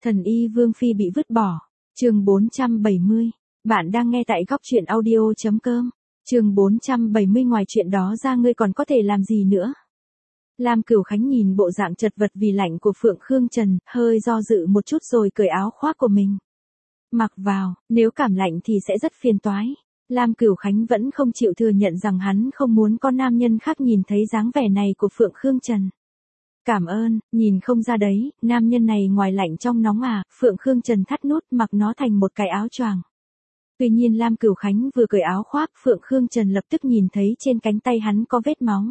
Thần y Vương Phi bị vứt bỏ. Chương 470. Bạn đang nghe tại góc truyện audio.com. Chương 470. Ngoài chuyện đó ra ngươi còn có thể làm gì nữa? Lam Cửu Khánh nhìn bộ dạng chật vật vì lạnh của Phượng Khương Trần, hơi do dự một chút rồi cởi áo khoác của mình. Mặc vào, nếu cảm lạnh thì sẽ rất phiền toái. Lam Cửu Khánh vẫn không chịu thừa nhận rằng hắn không muốn có nam nhân khác nhìn thấy dáng vẻ này của Phượng Khương Trần. Cảm ơn, nhìn không ra đấy, nam nhân này ngoài lạnh trong nóng à, Phượng Khương Trần thắt nút mặc nó thành một cái áo choàng. Tuy nhiên Lam Cửu Khánh vừa cởi áo khoác, Phượng Khương Trần lập tức nhìn thấy trên cánh tay hắn có vết máu.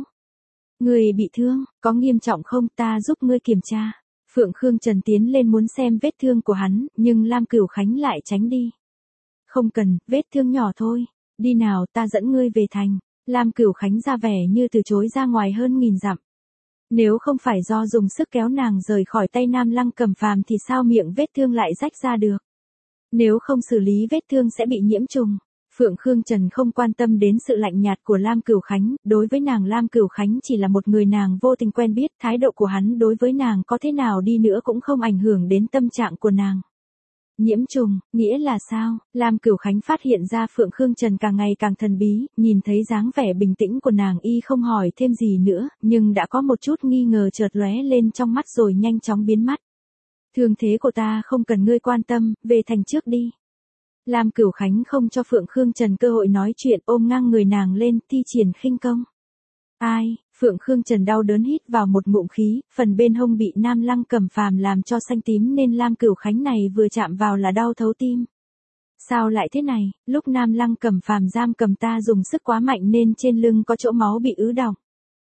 Người bị thương, có nghiêm trọng không, ta giúp ngươi kiểm tra. Phượng Khương Trần tiến lên muốn xem vết thương của hắn, nhưng Lam Cửu Khánh lại tránh đi. Không cần, vết thương nhỏ thôi, đi nào ta dẫn ngươi về thành. Lam Cửu Khánh ra vẻ như từ chối ra ngoài hơn 1000 dặm. Nếu không phải do dùng sức kéo nàng rời khỏi tay Nam Lăng Cẩm Phàm thì sao miệng vết thương lại rách ra được. Nếu không xử lý vết thương sẽ bị nhiễm trùng. Phượng Khương Trần không quan tâm đến sự lạnh nhạt của Lam Cửu Khánh, đối với nàng Lam Cửu Khánh chỉ là một người nàng vô tình quen biết, thái độ của hắn đối với nàng có thế nào đi nữa cũng không ảnh hưởng đến tâm trạng của nàng. Nhiễm trùng, nghĩa là sao? Lam Cửu Khánh phát hiện ra Phượng Khương Trần càng ngày càng thần bí, nhìn thấy dáng vẻ bình tĩnh của nàng y không hỏi thêm gì nữa, nhưng đã có một chút nghi ngờ chợt lóe lên trong mắt rồi nhanh chóng biến mất. Thương thế của ta không cần ngươi quan tâm, về thành trước đi. Lam Cửu Khánh không cho Phượng Khương Trần cơ hội nói chuyện, ôm ngang người nàng lên, thi triển khinh công. Ai, Phượng Khương Trần đau đớn hít vào một ngụm khí, phần bên hông bị Nam Lăng Cẩm Phàm làm cho xanh tím nên Lam Cửu Khánh này vừa chạm vào là đau thấu tim. Sao lại thế này, lúc Nam Lăng Cẩm Phàm giam cầm ta dùng sức quá mạnh nên trên lưng có chỗ máu bị ứ đọng.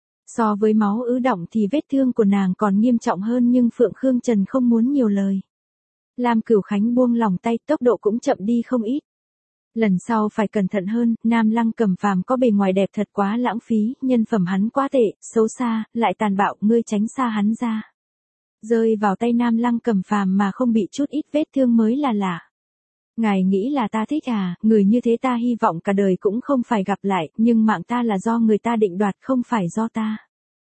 So với máu ứ đọng thì vết thương của nàng còn nghiêm trọng hơn nhưng Phượng Khương Trần không muốn nhiều lời. Lam Cửu Khánh buông lỏng tay, tốc độ cũng chậm đi không ít. Lần sau phải cẩn thận hơn, Nam Lăng Cẩm Phàm có bề ngoài đẹp thật quá lãng phí, nhân phẩm hắn quá tệ, xấu xa, lại tàn bạo, ngươi tránh xa hắn ra. Rơi vào tay Nam Lăng Cẩm Phàm mà không bị chút ít vết thương mới là lạ. Ngài nghĩ là ta thích à, người như thế ta hy vọng cả đời cũng không phải gặp lại, nhưng mạng ta là do người ta định đoạt không phải do ta.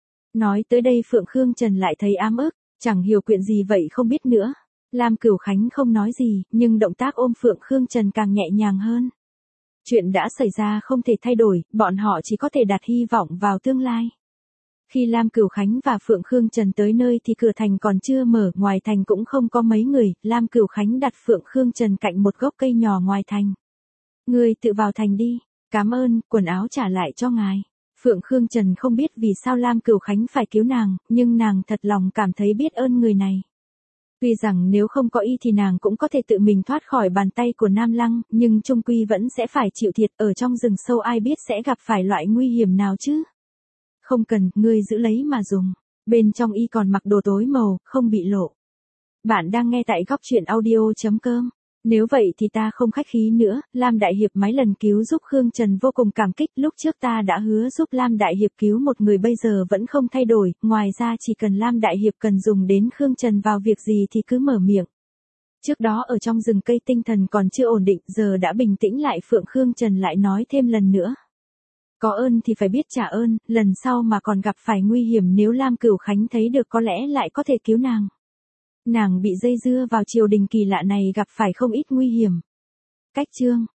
Nói tới đây Phượng Khương Trần lại thấy ám ức, chẳng hiểu chuyện gì vậy không biết nữa. Lam Cửu Khánh không nói gì, nhưng động tác ôm Phượng Khương Trần càng nhẹ nhàng hơn. Chuyện đã xảy ra không thể thay đổi, bọn họ chỉ có thể đặt hy vọng vào tương lai. Khi Lam Cửu Khánh và Phượng Khương Trần tới nơi thì cửa thành còn chưa mở, ngoài thành cũng không có mấy người, Lam Cửu Khánh đặt Phượng Khương Trần cạnh một gốc cây nhỏ ngoài thành. Ngươi tự vào thành đi, cảm ơn, quần áo trả lại cho ngài. Phượng Khương Trần không biết vì sao Lam Cửu Khánh phải cứu nàng, nhưng nàng thật lòng cảm thấy biết ơn người này. Tuy rằng nếu không có y thì nàng cũng có thể tự mình thoát khỏi bàn tay của Nam Lăng, nhưng chung quy vẫn sẽ phải chịu thiệt, ở trong rừng sâu ai biết sẽ gặp phải loại nguy hiểm nào chứ. Không cần, ngươi giữ lấy mà dùng. Bên trong y còn mặc đồ tối màu, không bị lộ. Bạn đang nghe tại góc truyện audio.com. Nếu vậy thì ta không khách khí nữa, Lam Đại Hiệp mấy lần cứu giúp Khương Trần vô cùng cảm kích, lúc trước ta đã hứa giúp Lam Đại Hiệp cứu một người bây giờ vẫn không thay đổi, ngoài ra chỉ cần Lam Đại Hiệp cần dùng đến Khương Trần vào việc gì thì cứ mở miệng. Trước đó ở trong rừng cây tinh thần còn chưa ổn định, giờ đã bình tĩnh lại, Phượng Khương Trần lại nói thêm lần nữa. Có ơn thì phải biết trả ơn, lần sau mà còn gặp phải nguy hiểm nếu Lam Cửu Khánh thấy được có lẽ lại có thể cứu nàng. Nàng bị dây dưa vào triều đình kỳ lạ này gặp phải không ít nguy hiểm. Cách chương.